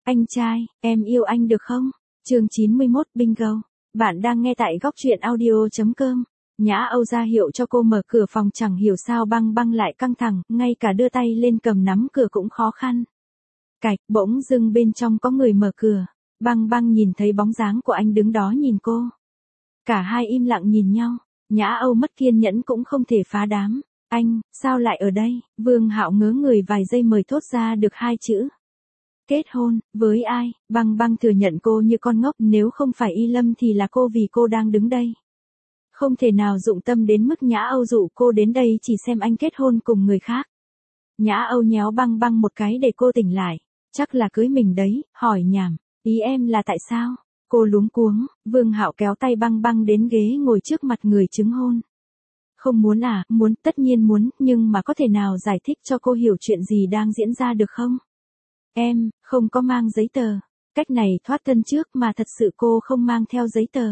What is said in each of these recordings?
Anh trai, em yêu anh được không? Chương 91 Bingo. Bạn đang nghe tại góc truyện audio.com. Nhã Âu ra hiệu cho cô mở cửa phòng, chẳng hiểu sao Băng Băng lại căng thẳng, ngay cả đưa tay lên cầm nắm cửa cũng khó khăn. Cạch, bỗng dưng bên trong có người mở cửa. Băng Băng nhìn thấy bóng dáng của anh đứng đó nhìn cô. Cả hai im lặng nhìn nhau. Nhã Âu mất kiên nhẫn cũng không thể phá đám. Anh, sao lại ở đây? Vương Hạo ngớ người vài giây mới thốt ra được hai chữ. Kết hôn, với ai? Băng Băng thừa nhận cô như con ngốc, nếu không phải Y Lâm thì là cô, vì cô đang đứng đây. Không thể nào dụng tâm đến mức Nhã Âu dụ cô đến đây chỉ xem anh kết hôn cùng người khác. Nhã Âu nhéo Băng Băng một cái để cô tỉnh lại. Chắc là cưới mình đấy, hỏi nhảm. Ý em là tại sao? Cô luống cuống. Vương Hạo kéo tay Băng Băng đến ghế ngồi trước mặt người chứng hôn. Không muốn à? Muốn, tất nhiên muốn, nhưng mà có thể nào giải thích cho cô hiểu chuyện gì đang diễn ra được không? Em, không có mang giấy tờ. Cách này thoát thân trước mà thật sự cô không mang theo giấy tờ.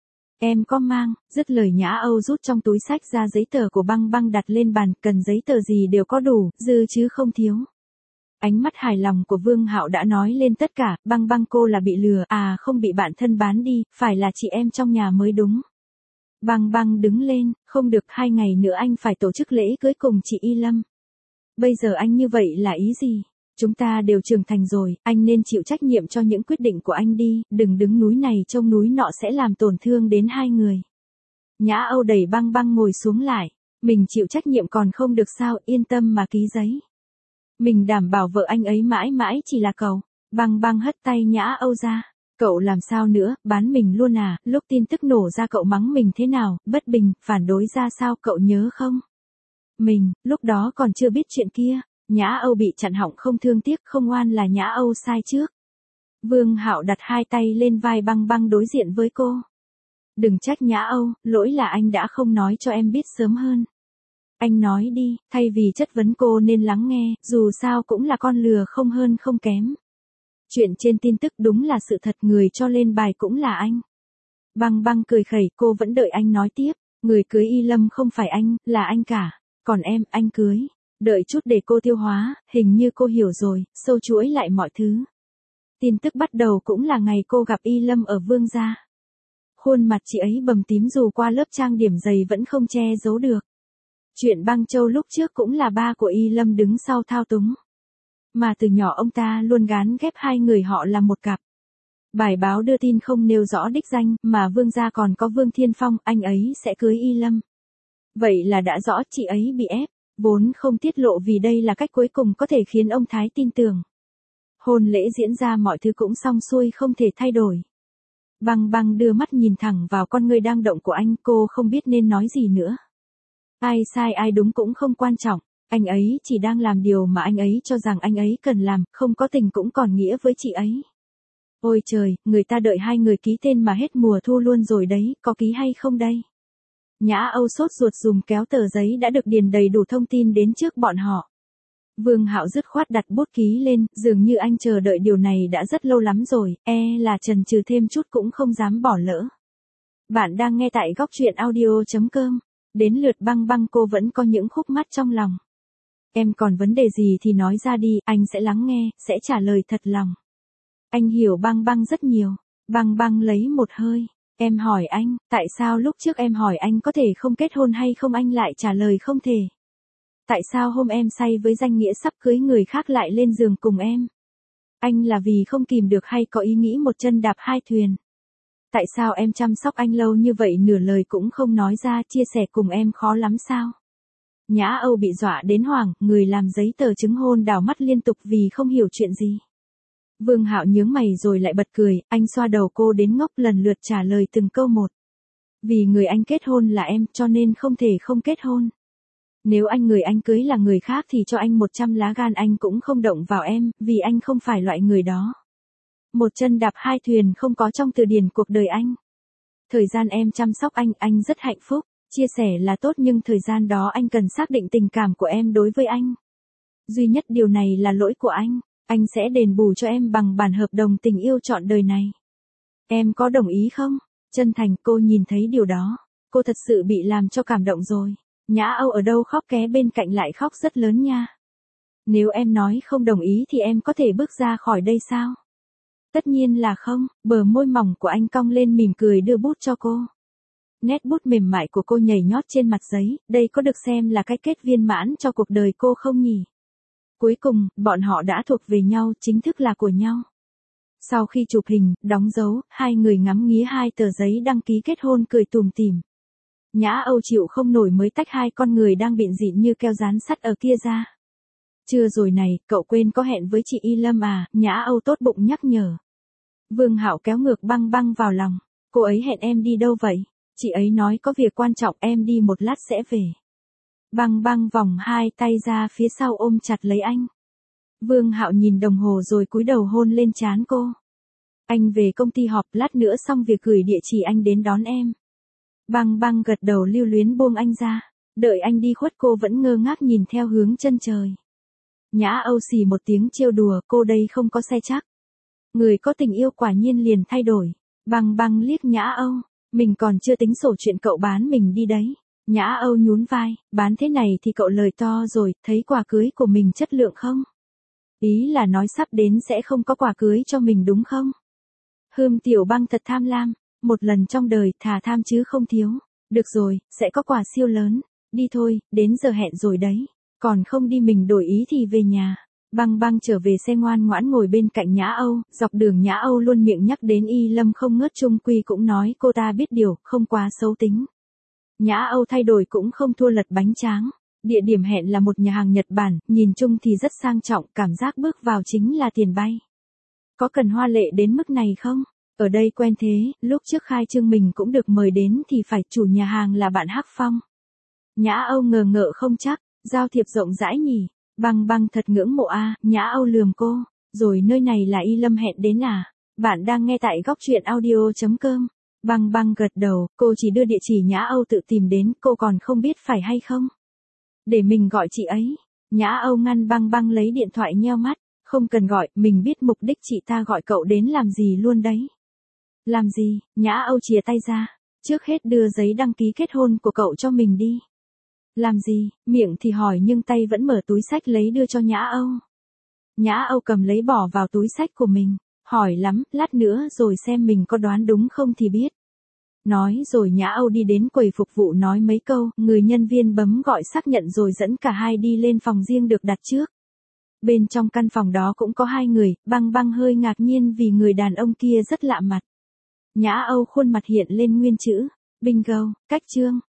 Em có mang, dứt lời Nhã Âu rút trong túi sách ra giấy tờ của Băng Băng đặt lên bàn, cần giấy tờ gì đều có đủ, dư chứ không thiếu. Ánh mắt hài lòng của Vương Hạo đã nói lên tất cả. Băng Băng, cô là bị lừa à? Không bị bạn thân bán đi, phải là chị em trong nhà mới đúng. Băng Băng đứng lên, không được, 2 ngày nữa anh phải tổ chức lễ cưới cùng chị Y Lâm. Bây giờ anh như vậy là ý gì? Chúng ta đều trưởng thành rồi, anh nên chịu trách nhiệm cho những quyết định của anh đi, đừng đứng núi này trông núi nọ sẽ làm tổn thương đến hai người. Nhã Âu đẩy Băng Băng ngồi xuống lại. Mình chịu trách nhiệm còn không được sao? Yên tâm mà ký giấy. Mình đảm bảo vợ anh ấy mãi mãi chỉ là cậu. Băng Băng hất tay Nhã Âu ra. Cậu làm sao nữa, bán mình luôn à? Lúc tin tức nổ ra cậu mắng mình thế nào, bất bình, phản đối ra sao, cậu nhớ không? Mình, lúc đó còn chưa biết chuyện kia. Nhã Âu bị chặn họng không thương tiếc, không oan là Nhã Âu sai trước. Vương Hạo đặt hai tay lên vai Băng Băng đối diện với cô. Đừng trách Nhã Âu, lỗi là anh đã không nói cho em biết sớm hơn. Anh nói đi, thay vì chất vấn cô nên lắng nghe, dù sao cũng là con lừa không hơn không kém. Chuyện trên tin tức đúng là sự thật, người cho lên bài cũng là anh. Băng Băng cười khẩy, cô vẫn đợi anh nói tiếp. Người cưới Y Lâm không phải anh, là anh cả. Còn em, anh cưới. Đợi chút để cô tiêu hóa, hình như cô hiểu rồi, sâu chuỗi lại mọi thứ. Tin tức bắt đầu cũng là ngày cô gặp Y Lâm ở Vương gia. Khuôn mặt chị ấy bầm tím dù qua lớp trang điểm dày vẫn không che giấu được. Chuyện Băng Châu lúc trước cũng là ba của Y Lâm đứng sau thao túng. Mà từ nhỏ ông ta luôn gán ghép hai người họ là một cặp. Bài báo đưa tin không nêu rõ đích danh, mà Vương gia còn có Vương Thiên Phong, anh ấy sẽ cưới Y Lâm. Vậy là đã rõ chị ấy bị ép. Vốn không tiết lộ vì đây là cách cuối cùng có thể khiến ông Thái tin tưởng. Hôn lễ diễn ra mọi thứ cũng xong xuôi không thể thay đổi. Băng Băng đưa mắt nhìn thẳng vào con ngươi đang động của anh, cô không biết nên nói gì nữa. Ai sai ai đúng cũng không quan trọng, anh ấy chỉ đang làm điều mà anh ấy cho rằng anh ấy cần làm, không có tình cũng còn nghĩa với chị ấy. Ôi trời, người ta đợi hai người ký tên mà hết mùa thu luôn rồi đấy, có ký hay không đây? Nhã Âu sốt ruột dùng kéo tờ giấy đã được điền đầy đủ thông tin đến trước bọn họ. Vương Hạo dứt khoát đặt bút ký lên, dường như anh chờ đợi điều này đã rất lâu lắm rồi, là chần chừ thêm chút cũng không dám bỏ lỡ. Bạn đang nghe tại góc truyện audio.com. Đến lượt Băng Băng, cô vẫn có những khúc mắc trong lòng. Em còn vấn đề gì thì nói ra đi, anh sẽ lắng nghe, sẽ trả lời thật lòng. Anh hiểu Băng Băng rất nhiều. Băng Băng lấy một hơi. Em hỏi anh, tại sao lúc trước em hỏi anh có thể không kết hôn hay không anh lại trả lời không thể? Tại sao hôm em say với danh nghĩa sắp cưới người khác lại lên giường cùng em? Anh là vì không kìm được hay có ý nghĩ một chân đạp hai thuyền? Tại sao em chăm sóc anh lâu như vậy nửa lời cũng không nói ra, chia sẻ cùng em khó lắm sao? Nhã Âu bị dọa đến hoảng, người làm giấy tờ chứng hôn đảo mắt liên tục vì không hiểu chuyện gì. Vương Hạo nhướng mày rồi lại bật cười, anh xoa đầu cô đến ngốc, lần lượt trả lời từng câu một. Vì người anh kết hôn là em, cho nên không thể không kết hôn. Nếu người anh cưới là người khác thì cho anh 100 lá gan anh cũng không động vào em, vì anh không phải loại người đó. Một chân đạp hai thuyền không có trong từ điển cuộc đời anh. Thời gian em chăm sóc anh rất hạnh phúc, chia sẻ là tốt nhưng thời gian đó anh cần xác định tình cảm của em đối với anh. Duy nhất điều này là lỗi của anh sẽ đền bù cho em bằng bản hợp đồng tình yêu trọn đời này. Em có đồng ý không? Chân thành, cô nhìn thấy điều đó. Cô thật sự bị làm cho cảm động rồi. Nhã Âu ở đâu khóc, ké bên cạnh lại khóc rất lớn nha. Nếu em nói không đồng ý thì em có thể bước ra khỏi đây sao? Tất nhiên là không, bờ môi mỏng của anh cong lên mỉm cười đưa bút cho cô. Nét bút mềm mại của cô nhảy nhót trên mặt giấy, đây có được xem là cái kết viên mãn cho cuộc đời cô không nhỉ? Cuối cùng, bọn họ đã thuộc về nhau, chính thức là của nhau. Sau khi chụp hình, đóng dấu, hai người ngắm nghía hai tờ giấy đăng ký kết hôn cười tủm tỉm. Nhã Âu chịu không nổi mới tách hai con người đang bịn rịn như keo dán sắt ở kia ra. Chưa rồi này, cậu quên có hẹn với chị Y Lâm à, Nhã Âu tốt bụng nhắc nhở. Vương Hạo kéo ngược Băng Băng vào lòng, cô ấy hẹn em đi đâu vậy? Chị ấy nói có việc quan trọng em đi một lát sẽ về. Băng Băng vòng hai tay ra phía sau ôm chặt lấy anh. Vương Hạo nhìn đồng hồ rồi cúi đầu hôn lên trán cô. Anh về công ty họp lát nữa xong việc gửi địa chỉ anh đến đón em. Băng Băng gật đầu lưu luyến buông anh ra. Đợi anh đi khuất cô vẫn ngơ ngác nhìn theo hướng chân trời. Nhã Âu xì một tiếng trêu đùa, cô đây không có xe chắc. Người có tình yêu quả nhiên liền thay đổi. Băng Băng liếc Nhã Âu, mình còn chưa tính sổ chuyện cậu bán mình đi đấy. Nhã Âu nhún vai, bán thế này thì cậu lời to rồi, thấy quà cưới của mình chất lượng không? Ý là nói sắp đến sẽ không có quà cưới cho mình đúng không? Tiểu Băng thật tham lam, một lần trong đời thà tham chứ không thiếu. Được rồi, sẽ có quà siêu lớn. Đi thôi, đến giờ hẹn rồi đấy. Còn không đi mình đổi ý thì về nhà. Băng Băng trở về xe ngoan ngoãn ngồi bên cạnh Nhã Âu, dọc đường Nhã Âu luôn miệng nhắc đến Y Lâm không ngớt, chung quy cũng nói cô ta biết điều, không quá xấu tính. Nhã Âu thay đổi cũng không thua lật bánh tráng. Địa điểm hẹn là một nhà hàng Nhật Bản, nhìn chung thì rất sang trọng, cảm giác bước vào chính là tiền bay. Có cần hoa lệ đến mức này không? Ở đây quen thế, lúc trước khai trương mình cũng được mời đến thì phải chủ nhà hàng là bạn Hắc Phong. Nhã Âu ngờ ngợ không chắc, giao thiệp rộng rãi nhỉ. Băng Băng thật ngưỡng mộ a. Nhã Âu lườm cô, rồi nơi này là Y Lâm hẹn đến à? Bạn đang nghe tại góc truyện audio.com. Băng Băng gật đầu, cô chỉ đưa địa chỉ Nhã Âu tự tìm đến, cô còn không biết phải hay không. Để mình gọi chị ấy. Nhã Âu ngăn Băng Băng lấy điện thoại nheo mắt, không cần gọi, mình biết mục đích chị ta gọi cậu đến làm gì luôn đấy. Làm gì? Nhã Âu chìa tay ra, trước hết đưa giấy đăng ký kết hôn của cậu cho mình đi. Làm gì? Miệng thì hỏi nhưng tay vẫn mở túi xách lấy đưa cho Nhã Âu. Nhã Âu cầm lấy bỏ vào túi xách của mình, hỏi lắm, lát nữa rồi xem mình có đoán đúng không thì biết. Nói rồi Nhã Âu đi đến quầy phục vụ nói mấy câu, người nhân viên bấm gọi xác nhận rồi dẫn cả hai đi lên phòng riêng được đặt trước. Bên trong căn phòng đó cũng có hai người, Băng Băng hơi ngạc nhiên vì người đàn ông kia rất lạ mặt. Nhã Âu khuôn mặt hiện lên nguyên chữ, bingo, cách chương.